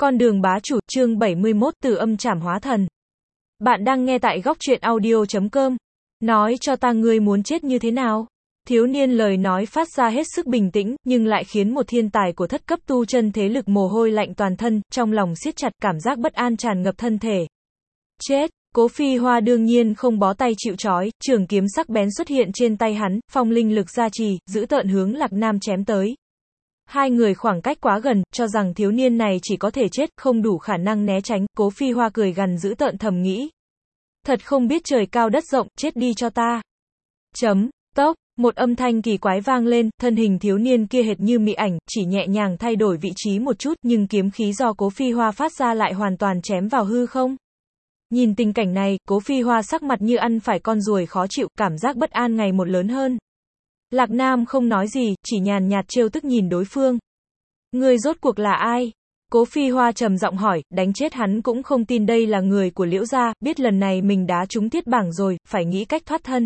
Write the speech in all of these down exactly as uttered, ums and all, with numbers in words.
Con đường bá chủ, chương bảy mươi mốt, từ âm trảm hóa thần. Bạn đang nghe tại góc truyện audio chấm com. Nói cho ta ngươi muốn chết như thế nào? Thiếu niên lời nói phát ra hết sức bình tĩnh, nhưng lại khiến một thiên tài của thất cấp tu chân thế lực mồ hôi lạnh toàn thân, trong lòng siết chặt, cảm giác bất an tràn ngập thân thể. Chết! Cố Phi Hoa đương nhiên không bó tay chịu trói, trường kiếm sắc bén xuất hiện trên tay hắn, phong linh lực gia trì, giữ tợn hướng Lạc Nam chém tới. Hai người khoảng cách quá gần, cho rằng thiếu niên này chỉ có thể chết, không đủ khả năng né tránh, Cố Phi Hoa cười gằn giữ tợn thầm nghĩ. Thật không biết trời cao đất rộng, chết đi cho ta. Chấm, tốc, một âm thanh kỳ quái vang lên, thân hình thiếu niên kia hệt như mị ảnh, chỉ nhẹ nhàng thay đổi vị trí một chút, nhưng kiếm khí do Cố Phi Hoa phát ra lại hoàn toàn chém vào hư không. Nhìn tình cảnh này, Cố Phi Hoa sắc mặt như ăn phải con ruồi khó chịu, cảm giác bất an ngày một lớn hơn. Lạc Nam không nói gì, chỉ nhàn nhạt trêu tức nhìn đối phương. Người rốt cuộc là ai? Cố Phi Hoa trầm giọng hỏi, đánh chết hắn cũng không tin đây là người của Liễu gia, biết lần này mình đá trúng thiết bảng rồi, phải nghĩ cách thoát thân.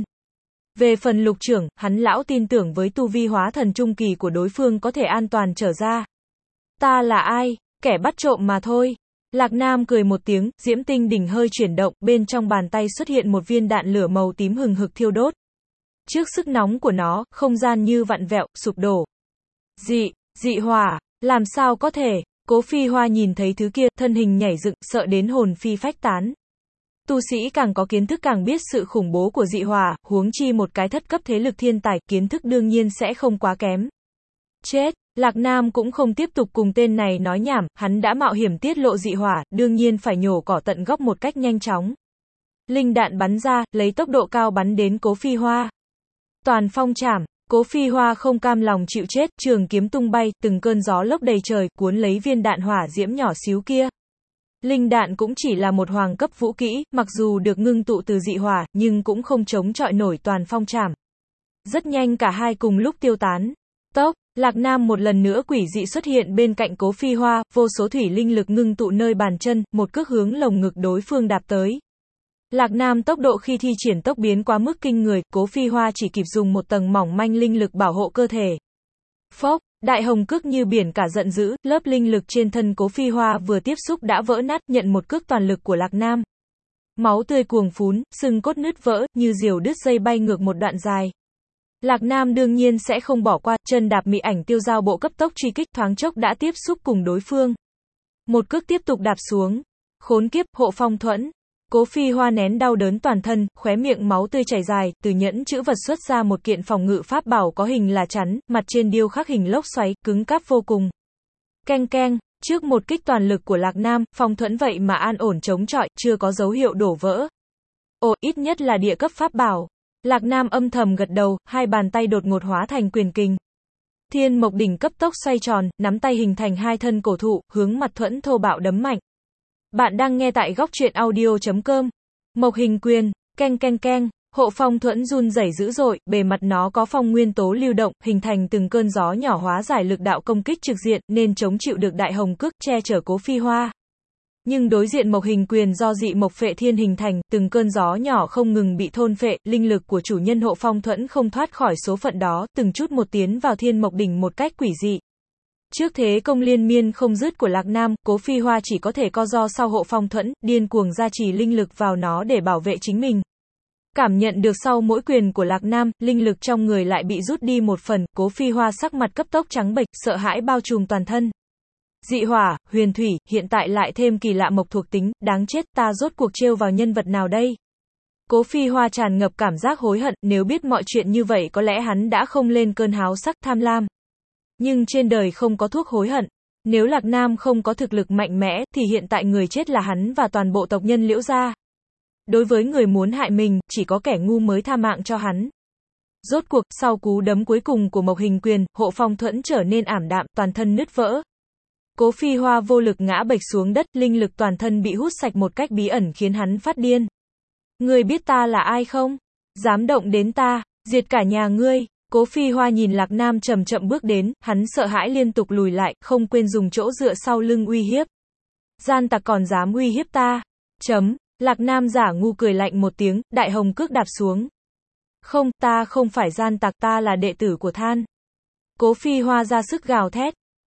Về phần Lục trưởng, hắn lão tin tưởng với tu vi hóa thần trung kỳ của đối phương có thể an toàn trở ra. Ta là ai? Kẻ bắt trộm mà thôi. Lạc Nam cười một tiếng, diễm tinh đỉnh hơi chuyển động, bên trong bàn tay xuất hiện một viên đạn lửa màu tím hừng hực thiêu đốt. Trước sức nóng của nó, không gian như vặn vẹo, sụp đổ. Dị, dị hỏa, làm sao có thể? Cố Phi Hoa nhìn thấy thứ kia, thân hình nhảy dựng, sợ đến hồn phi phách tán. Tu sĩ càng có kiến thức càng biết sự khủng bố của dị hỏa, huống chi một cái thất cấp thế lực thiên tài, kiến thức đương nhiên sẽ không quá kém. Chết! Lạc Nam cũng không tiếp tục cùng tên này nói nhảm, hắn đã mạo hiểm tiết lộ dị hỏa, đương nhiên phải nhổ cỏ tận gốc một cách nhanh chóng. Linh đạn bắn ra, lấy tốc độ cao bắn đến Cố Phi Hoa. Toàn phong trảm, Cố Phi Hoa không cam lòng chịu chết, trường kiếm tung bay, từng cơn gió lốc đầy trời, cuốn lấy viên đạn hỏa diễm nhỏ xíu kia. Linh đạn cũng chỉ là một hoàng cấp vũ kỹ, mặc dù được ngưng tụ từ dị hỏa, nhưng cũng không chống chọi nổi toàn phong trảm. Rất nhanh cả hai cùng lúc tiêu tán. Tốc, Lạc Nam một lần nữa quỷ dị xuất hiện bên cạnh Cố Phi Hoa, vô số thủy linh lực ngưng tụ nơi bàn chân, một cước hướng lồng ngực đối phương đạp tới. Lạc Nam tốc độ khi thi triển tốc biến quá mức kinh người, Cố Phi Hoa chỉ kịp dùng một tầng mỏng manh linh lực bảo hộ cơ thể. Phốc, đại hồng cước như biển cả giận dữ, lớp linh lực trên thân Cố Phi Hoa vừa tiếp xúc đã vỡ nát, nhận một cước toàn lực của Lạc Nam. Máu tươi cuồng phún, xương cốt nứt vỡ, như diều đứt dây bay ngược một đoạn dài. Lạc Nam đương nhiên sẽ không bỏ qua, chân đạp mị ảnh tiêu dao bộ cấp tốc truy kích, thoáng chốc đã tiếp xúc cùng đối phương. Một cước tiếp tục đạp xuống. Khốn kiếp, hộ phong thuẫn. Cố Phi Hoa nén đau đớn toàn thân, khóe miệng máu tươi chảy dài, từ nhẫn chữ vật xuất ra một kiện phòng ngự pháp bảo có hình là chắn, mặt trên điêu khắc hình lốc xoáy, cứng cáp vô cùng. Keng keng, trước một kích toàn lực của Lạc Nam, phong thuẫn vậy mà an ổn chống chọi, chưa có dấu hiệu đổ vỡ. Ồ, ít nhất là địa cấp pháp bảo. Lạc Nam âm thầm gật đầu, hai bàn tay đột ngột hóa thành quyền kình. Thiên Mộc đỉnh cấp tốc xoay tròn, nắm tay hình thành hai thân cổ thụ, hướng mặt thuẫn thô bạo đấm mạnh. Bạn đang nghe tại góc truyện audio chấm com. Mộc hình quyền, keng keng keng, hộ phong thuẫn run rẩy dữ dội, bề mặt nó có phong nguyên tố lưu động, hình thành từng cơn gió nhỏ hóa giải lực đạo công kích trực diện, nên chống chịu được đại hồng cước, che chở Cố Phi Hoa. Nhưng đối diện mộc hình quyền do dị mộc phệ thiên hình thành, từng cơn gió nhỏ không ngừng bị thôn phệ, linh lực của chủ nhân hộ phong thuẫn không thoát khỏi số phận đó, từng chút một tiến vào thiên mộc đỉnh một cách quỷ dị. Trước thế công liên miên không dứt của Lạc Nam, Cố Phi Hoa chỉ có thể co ro sau hộ phong thuẫn, điên cuồng gia trì linh lực vào nó để bảo vệ chính mình. Cảm nhận được sau mỗi quyền của Lạc Nam, linh lực trong người lại bị rút đi một phần, Cố Phi Hoa sắc mặt cấp tốc trắng bệch, sợ hãi bao trùm toàn thân. Dị hỏa, huyền thủy, hiện tại lại thêm kỳ lạ mộc thuộc tính, đáng chết, ta rốt cuộc trêu vào nhân vật nào đây? Cố Phi Hoa tràn ngập cảm giác hối hận, nếu biết mọi chuyện như vậy có lẽ hắn đã không lên cơn háo sắc tham lam. Nhưng trên đời không có thuốc hối hận. Nếu Lạc Nam không có thực lực mạnh mẽ, thì hiện tại người chết là hắn và toàn bộ tộc nhân Liễu gia. Đối với người muốn hại mình, chỉ có kẻ ngu mới tha mạng cho hắn. Rốt cuộc, sau cú đấm cuối cùng của mộc hình quyền, hộ phong thuẫn trở nên ảm đạm, toàn thân nứt vỡ. Cố Phi Hoa vô lực ngã bệch xuống đất, linh lực toàn thân bị hút sạch một cách bí ẩn khiến hắn phát điên. Ngươi biết ta là ai không? Dám động đến ta, diệt cả nhà ngươi. Cố Phi Hoa nhìn Lạc Nam chậm chậm bước đến, hắn sợ hãi liên tục lùi lại, không quên dùng chỗ dựa sau lưng uy hiếp. Gian tặc còn dám uy hiếp ta. Chấm, Lạc Nam giả ngu cười lạnh một tiếng, đại hồng cước đạp xuống. Không, ta không phải gian tặc, ta là đệ tử của Than. Cố Phi Hoa ra sức gào thét. Bụp,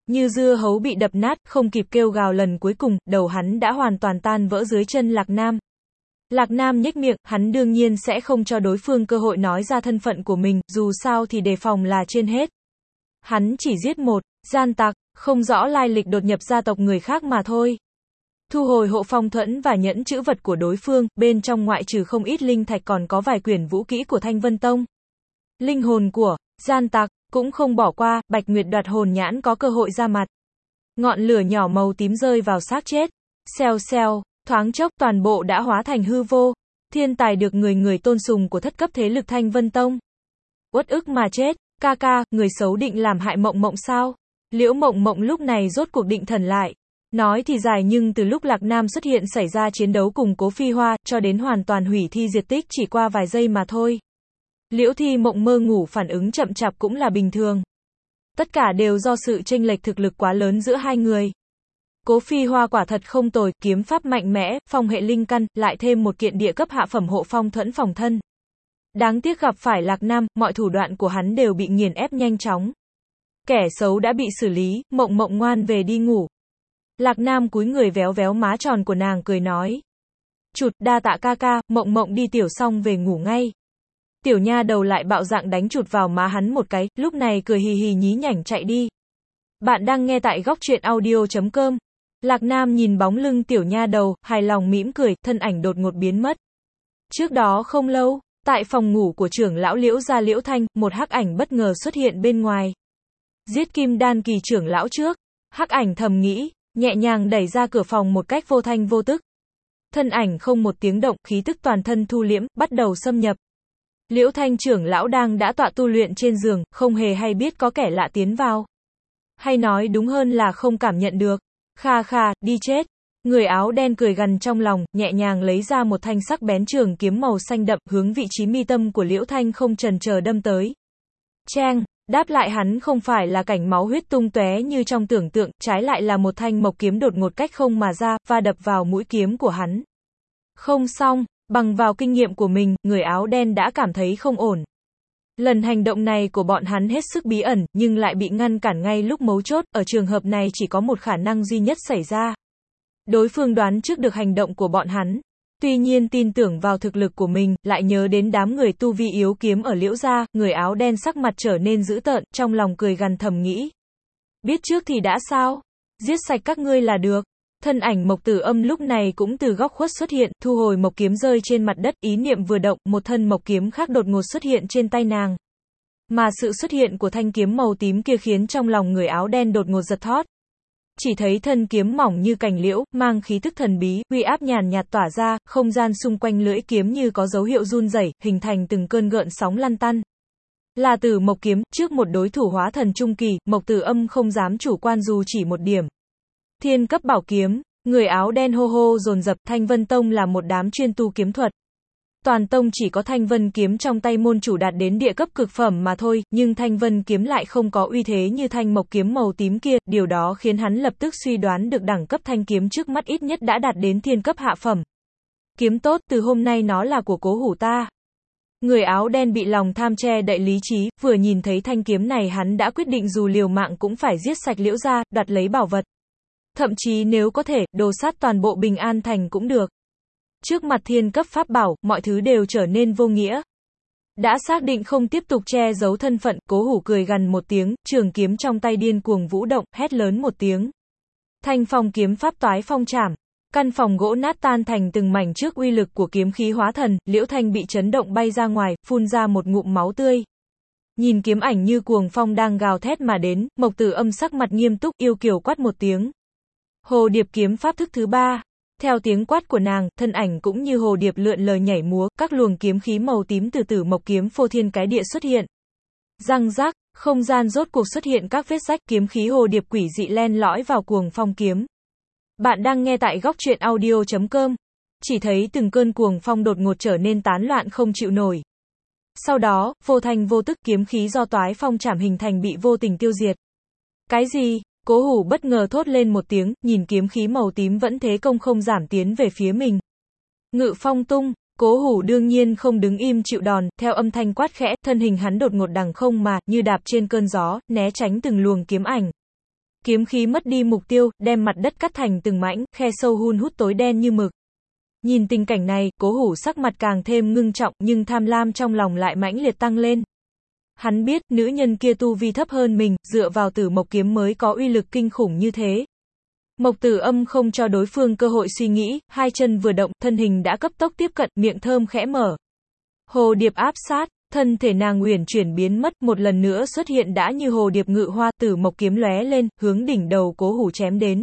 Như dưa hấu bị đập nát, không kịp kêu gào lần cuối cùng, đầu hắn đã hoàn toàn tan vỡ dưới chân Lạc Nam. Lạc Nam nhếch miệng, hắn đương nhiên sẽ không cho đối phương cơ hội nói ra thân phận của mình, dù sao thì đề phòng là trên hết. Hắn chỉ giết một gian tặc, không rõ lai lịch đột nhập gia tộc người khác mà thôi. Thu hồi hộ phong thuẫn và nhẫn chữ vật của đối phương, bên trong ngoại trừ không ít linh thạch còn có vài quyển vũ kỹ của Thanh Vân Tông. Linh hồn của gian tặc cũng không bỏ qua, Bạch Nguyệt đoạt hồn nhãn có cơ hội ra mặt. Ngọn lửa nhỏ màu tím rơi vào xác chết. Xèo xèo, thoáng chốc toàn bộ đã hóa thành hư vô. Thiên tài được người người tôn sùng của thất cấp thế lực Thanh Vân Tông. Uất ức mà chết, ca ca, người xấu định làm hại Mộng Mộng sao? Liễu Mộng Mộng lúc này rốt cuộc định thần lại. Nói thì dài nhưng từ lúc Lạc Nam xuất hiện xảy ra chiến đấu cùng Cố Phi Hoa, cho đến hoàn toàn hủy thi diệt tích chỉ qua vài giây mà thôi. Liễu Thi Mộng mơ ngủ phản ứng chậm chạp cũng là bình thường. Tất cả đều do sự chênh lệch thực lực quá lớn giữa hai người. Cố Phi Hoa quả thật không tồi, kiếm pháp mạnh mẽ, phong hệ linh căn, lại thêm một kiện địa cấp hạ phẩm hộ phong thuẫn phòng thân. Đáng tiếc gặp phải Lạc Nam, mọi thủ đoạn của hắn đều bị nghiền ép nhanh chóng. Kẻ xấu đã bị xử lý, Mộng Mộng ngoan về đi ngủ. Lạc Nam cúi người véo véo má tròn của nàng cười nói. Chụt, đa tạ ca ca, Mộng Mộng đi tiểu xong về ngủ ngay. Tiểu nha đầu lại bạo dạn đánh chụt vào má hắn một cái, lúc này cười hì hì nhí nhảnh chạy đi. Bạn đang nghe tại góc truyện audio chấm com. Lạc Nam nhìn bóng lưng tiểu nha đầu, hài lòng mỉm cười, thân ảnh đột ngột biến mất. Trước đó không lâu, tại phòng ngủ của trưởng lão Liễu gia Liễu Thanh, một hắc ảnh bất ngờ xuất hiện bên ngoài. Giết Kim Đan kỳ trưởng lão trước. Hắc ảnh thầm nghĩ, nhẹ nhàng đẩy ra cửa phòng một cách vô thanh vô tức. Thân ảnh không một tiếng động, khí tức toàn thân thu liễm, bắt đầu xâm nhập. Liễu Thanh trưởng lão đang đã tọa tu luyện trên giường, không hề hay biết có kẻ lạ tiến vào. Hay nói đúng hơn là không cảm nhận được. Kha kha, đi chết. Người áo đen cười gằn trong lòng, nhẹ nhàng lấy ra một thanh sắc bén trường kiếm màu xanh đậm, hướng vị trí mi tâm của Liễu Thanh không chần chờ đâm tới. Cheng, đáp lại hắn không phải là cảnh máu huyết tung tóe như trong tưởng tượng, trái lại là một thanh mộc kiếm đột ngột cách không mà ra, và đập vào mũi kiếm của hắn. Không xong, bằng vào kinh nghiệm của mình, người áo đen đã cảm thấy không ổn. Lần hành động này của bọn hắn hết sức bí ẩn, nhưng lại bị ngăn cản ngay lúc mấu chốt, ở trường hợp này chỉ có một khả năng duy nhất xảy ra. Đối phương đoán trước được hành động của bọn hắn. Tuy nhiên tin tưởng vào thực lực của mình, lại nhớ đến đám người tu vi yếu kiếm ở Liễu gia, người áo đen sắc mặt trở nên dữ tợn, trong lòng cười gằn thầm nghĩ. Biết trước thì đã sao? Giết sạch các ngươi là được. Thân ảnh Mộc Tử Âm lúc này cũng từ góc khuất xuất hiện, thu hồi mộc kiếm rơi trên mặt đất, ý niệm vừa động, một thân mộc kiếm khác đột ngột xuất hiện trên tay nàng. Mà sự xuất hiện của thanh kiếm màu tím kia khiến trong lòng người áo đen đột ngột giật thót. Chỉ thấy thân kiếm mỏng như cành liễu, mang khí tức thần bí, uy áp nhàn nhạt tỏa ra, không gian xung quanh lưỡi kiếm như có dấu hiệu run rẩy, hình thành từng cơn gợn sóng lăn tăn. Là Tử Mộc kiếm, trước một đối thủ hóa thần trung kỳ, Mộc Tử Âm không dám chủ quan dù chỉ một điểm. Thiên cấp bảo kiếm, người áo đen hô hô dồn dập, Thanh Vân Tông là một đám chuyên tu kiếm thuật. Toàn tông chỉ có Thanh Vân kiếm trong tay môn chủ đạt đến địa cấp cực phẩm mà thôi, nhưng Thanh Vân kiếm lại không có uy thế như thanh mộc kiếm màu tím kia, điều đó khiến hắn lập tức suy đoán được đẳng cấp thanh kiếm trước mắt ít nhất đã đạt đến thiên cấp hạ phẩm. Kiếm tốt, từ hôm nay nó là của Cố Hủ ta. Người áo đen bị lòng tham che đậy lý trí, vừa nhìn thấy thanh kiếm này hắn đã quyết định dù liều mạng cũng phải giết sạch Liễu gia, đoạt lấy bảo vật. Thậm chí nếu có thể, đồ sát toàn bộ Bình An Thành cũng được. Trước mặt thiên cấp pháp bảo, mọi thứ đều trở nên vô nghĩa. Đã xác định không tiếp tục che giấu thân phận, Cố Hủ cười gằn một tiếng, trường kiếm trong tay điên cuồng vũ động, hét lớn một tiếng. Thanh phong kiếm pháp toái phong trảm. Căn phòng gỗ nát tan thành từng mảnh trước uy lực của kiếm khí hóa thần, Liễu Thanh bị chấn động bay ra ngoài, phun ra một ngụm máu tươi. Nhìn kiếm ảnh như cuồng phong đang gào thét mà đến, Mộc Tử Âm sắc mặt nghiêm túc, yêu kiều quát một tiếng. Hồ điệp kiếm pháp thức thứ ba. Theo tiếng quát của nàng, thân ảnh cũng như hồ điệp lượn lờ nhảy múa, các luồng kiếm khí màu tím từ Tử Mộc kiếm phô thiên cái địa xuất hiện. Răng rác, không gian rốt cuộc xuất hiện các vết rách, kiếm khí hồ điệp quỷ dị len lỏi vào cuồng phong kiếm. Bạn đang nghe tại góc truyện audio chấm com. Chỉ thấy từng cơn cuồng phong đột ngột trở nên tán loạn không chịu nổi. Sau đó, vô thanh vô tức kiếm khí do toái phong trảm hình thành bị vô tình tiêu diệt. Cái gì? Cố Hủ bất ngờ thốt lên một tiếng, nhìn kiếm khí màu tím vẫn thế công không giảm tiến về phía mình. Ngự phong tung, Cố Hủ đương nhiên không đứng im chịu đòn, theo âm thanh quát khẽ, thân hình hắn đột ngột đằng không mà, như đạp trên cơn gió, né tránh từng luồng kiếm ảnh. Kiếm khí mất đi mục tiêu, đem mặt đất cắt thành từng mảnh, khe sâu hun hút tối đen như mực. Nhìn tình cảnh này, Cố Hủ sắc mặt càng thêm ngưng trọng, nhưng tham lam trong lòng lại mãnh liệt tăng lên. Hắn biết, nữ nhân kia tu vi thấp hơn mình, dựa vào Tử Mộc kiếm mới có uy lực kinh khủng như thế. Mộc Tử Âm không cho đối phương cơ hội suy nghĩ, hai chân vừa động, thân hình đã cấp tốc tiếp cận, miệng thơm khẽ mở. Hồ điệp áp sát, thân thể nàng uyển chuyển biến mất, một lần nữa xuất hiện đã như hồ điệp ngự hoa, Tử Mộc kiếm lóe lên, hướng đỉnh đầu Cố Hủ chém đến.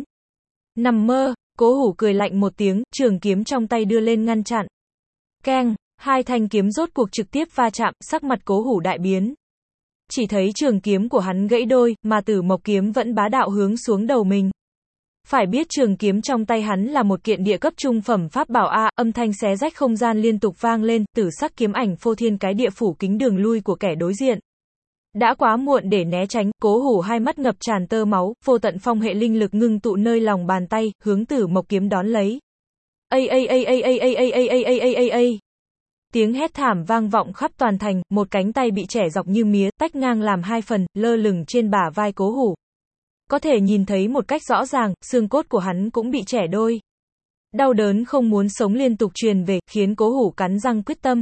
Nằm mơ, Cố Hủ cười lạnh một tiếng, trường kiếm trong tay đưa lên ngăn chặn. Keng, hai thanh kiếm rốt cuộc trực tiếp va chạm, sắc mặt Cố Hủ đại biến. Chỉ thấy trường kiếm của hắn gãy đôi, mà Tử Mộc kiếm vẫn bá đạo hướng xuống đầu mình. Phải biết trường kiếm trong tay hắn là một kiện địa cấp trung phẩm pháp bảo A, âm thanh xé rách không gian liên tục vang lên, tử sắc kiếm ảnh phô thiên cái địa phủ kính đường lui của kẻ đối diện. Đã quá muộn để né tránh, Cố Hủ hai mắt ngập tràn tơ máu, vô tận phong hệ linh lực ngưng tụ nơi lòng bàn tay, hướng Tử Mộc kiếm đón lấy. Ây ây ây ây ây ây ây ây ây ây ây ây ây. Tiếng hét thảm vang vọng khắp toàn thành, một cánh tay bị chẻ dọc như mía, tách ngang làm hai phần, lơ lửng trên bả vai Cố Hủ. Có thể nhìn thấy một cách rõ ràng, xương cốt của hắn cũng bị chẻ đôi. Đau đớn không muốn sống liên tục truyền về, khiến Cố Hủ cắn răng quyết tâm.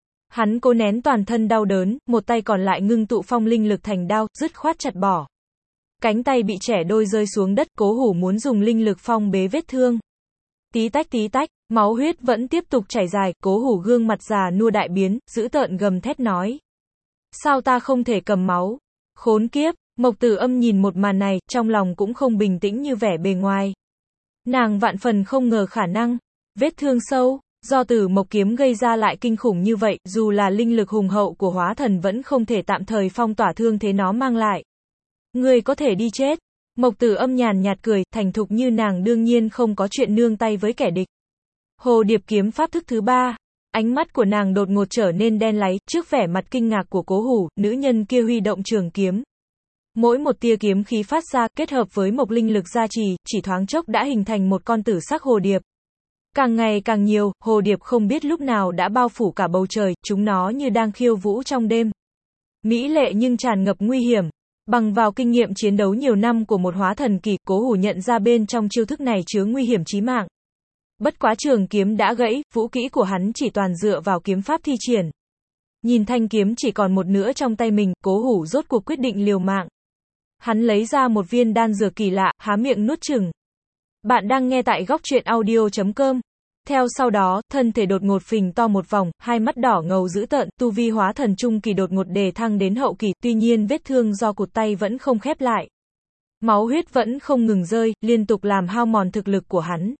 Hắn cố nén toàn thân đau đớn, một tay còn lại ngưng tụ phong linh lực thành đao, dứt khoát chặt bỏ. Cánh tay bị chẻ đôi rơi xuống đất, Cố Hủ muốn dùng linh lực phong bế vết thương. Tí tách tí tách, máu huyết vẫn tiếp tục chảy dài, Cố Hủ gương mặt già nua đại biến, dữ tợn gầm thét nói. Sao ta không thể cầm máu? Khốn kiếp! Mộc Tử Âm nhìn một màn này, trong lòng cũng không bình tĩnh như vẻ bề ngoài. Nàng vạn phần không ngờ khả năng, vết thương sâu, do Tử Mộc kiếm gây ra lại kinh khủng như vậy, dù là linh lực hùng hậu của hóa thần vẫn không thể tạm thời phong tỏa thương thế nó mang lại. Ngươi có thể đi chết. Mộc Tử Âm nhàn nhạt cười, thành thục như nàng đương nhiên không có chuyện nương tay với kẻ địch. Hồ điệp kiếm pháp thức thứ ba. Ánh mắt của nàng đột ngột trở nên đen láy, trước vẻ mặt kinh ngạc của Cố Hủ, nữ nhân kia huy động trường kiếm. Mỗi một tia kiếm khí phát ra, kết hợp với một linh lực gia trì, chỉ thoáng chốc đã hình thành một con tử sắc hồ điệp. Càng ngày càng nhiều, hồ điệp không biết lúc nào đã bao phủ cả bầu trời, chúng nó như đang khiêu vũ trong đêm. Mỹ lệ nhưng tràn ngập nguy hiểm. Bằng vào kinh nghiệm chiến đấu nhiều năm của một hóa thần kỳ, Cố Hủ nhận ra bên trong chiêu thức này chứa nguy hiểm chí mạng. Bất quá trường kiếm đã gãy, vũ kỹ của hắn chỉ toàn dựa vào kiếm pháp thi triển. Nhìn thanh kiếm chỉ còn một nửa trong tay mình, Cố Hủ rốt cuộc quyết định liều mạng. Hắn lấy ra một viên đan dược kỳ lạ, há miệng nuốt chửng. Bạn đang nghe tại góc truyện audio chấm com. Theo sau đó, thân thể đột ngột phình to một vòng, hai mắt đỏ ngầu dữ tợn, tu vi hóa thần trung kỳ đột ngột đề thăng đến hậu kỳ, tuy nhiên vết thương do cụt tay vẫn không khép lại. Máu huyết vẫn không ngừng rơi, liên tục làm hao mòn thực lực của hắn.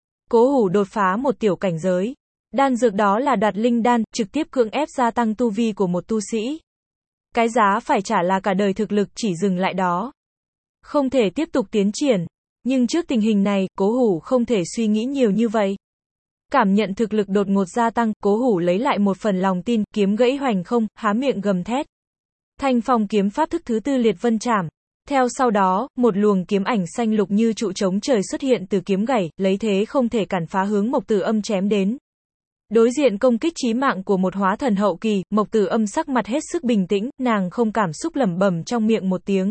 Cố Hủ đột phá một tiểu cảnh giới. Đan dược đó là Đoạt Linh đan, trực tiếp cưỡng ép gia tăng tu vi của một tu sĩ. Cái giá phải trả là cả đời thực lực chỉ dừng lại đó. Không thể tiếp tục tiến triển. Nhưng trước tình hình này, Cố Hủ không thể suy nghĩ nhiều như vậy. Cảm nhận thực lực đột ngột gia tăng, Cố Hủ lấy lại một phần lòng tin, kiếm gãy hoành không, há miệng gầm thét. Thanh phong kiếm pháp thức thứ tư liệt vân trảm. Theo sau đó, một luồng kiếm ảnh xanh lục như trụ trống trời xuất hiện từ kiếm gãy, lấy thế không thể cản phá hướng Mộc Tử Âm chém đến. Đối diện công kích chí mạng của một hóa thần hậu kỳ, Mộc Tử Âm sắc mặt hết sức bình tĩnh, nàng không cảm xúc lẩm bẩm trong miệng một tiếng.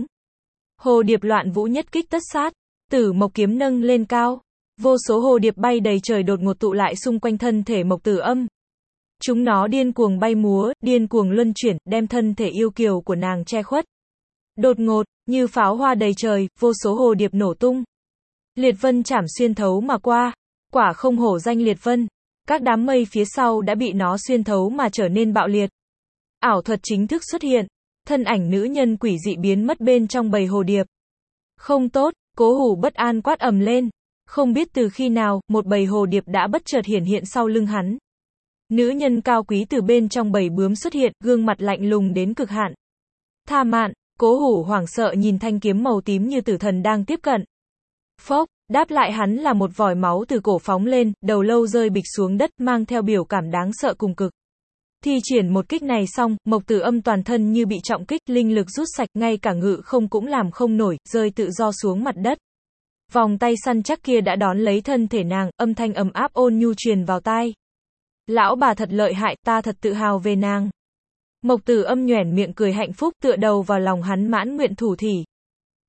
Hồ điệp loạn vũ nhất kích tất sát, Tử Mộc kiếm nâng lên cao. Vô số hồ điệp bay đầy trời đột ngột tụ lại xung quanh thân thể Mộc Tử Âm. Chúng nó điên cuồng bay múa, điên cuồng luân chuyển, đem thân thể yêu kiều của nàng che khuất. Đột ngột, như pháo hoa đầy trời, vô số hồ điệp nổ tung. Liệt vân chảm xuyên thấu mà qua, quả không hổ danh liệt vân. Các đám mây phía sau đã bị nó xuyên thấu mà trở nên bạo liệt. Ảo thuật chính thức xuất hiện, thân ảnh nữ nhân quỷ dị biến mất bên trong bầy hồ điệp. Không tốt, Cố Hủ bất an quát ầm lên. Không biết từ khi nào, một bầy hồ điệp đã bất chợt hiển hiện sau lưng hắn. Nữ nhân cao quý từ bên trong bầy bướm xuất hiện, gương mặt lạnh lùng đến cực hạn. Tha mạn, Cố Hủ hoảng sợ nhìn thanh kiếm màu tím như tử thần đang tiếp cận. Phốc, đáp lại hắn là một vòi máu từ cổ phóng lên, đầu lâu rơi bịch xuống đất, mang theo biểu cảm đáng sợ cùng cực. Thi triển một kích này xong, Mộc Tử Âm toàn thân như bị trọng kích, linh lực rút sạch, ngay cả ngự không cũng làm không nổi, rơi tự do xuống mặt đất. Vòng tay săn chắc kia đã đón lấy thân thể nàng, âm thanh ấm áp ôn nhu truyền vào tai. Lão bà thật lợi hại, ta thật tự hào về nàng. Mộc Tử Âm nhoẻn miệng cười hạnh phúc, tựa đầu vào lòng hắn mãn nguyện thủ thỉ.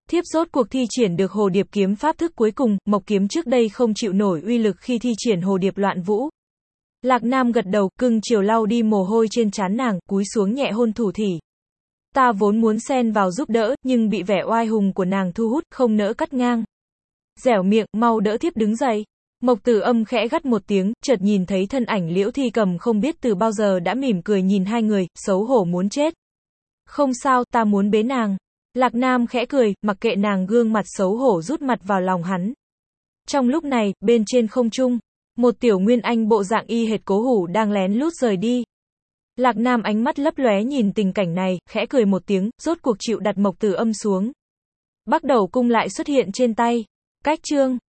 Thiếp rốt cuộc thi triển được hồ điệp kiếm pháp thức cuối cùng, Mộc kiếm trước đây không chịu nổi uy lực khi thi triển hồ điệp loạn vũ. Lạc Nam gật đầu, cưng chiều lau đi mồ hôi trên trán nàng, cúi xuống nhẹ hôn Thủ Thỉ. Ta vốn muốn xen vào giúp đỡ, nhưng bị vẻ oai hùng của nàng thu hút, không nỡ cắt ngang. Dẻo miệng, mau đỡ thiếp đứng dậy. Mộc Tử Âm khẽ gắt một tiếng, chợt nhìn thấy thân ảnh Liễu Thi Cầm không biết từ bao giờ đã mỉm cười nhìn hai người, xấu hổ muốn chết. Không sao, ta muốn bế nàng. Lạc Nam khẽ cười, mặc kệ nàng gương mặt xấu hổ rút mặt vào lòng hắn. Trong lúc này, bên trên không trung, một tiểu nguyên anh bộ dạng y hệt Cố Hủ đang lén lút rời đi. Lạc Nam ánh mắt lấp lóe nhìn tình cảnh này, khẽ cười một tiếng, rốt cuộc chịu đặt Mộc Tử Âm xuống. Bắc Đầu cung lại xuất hiện trên tay. Cách chương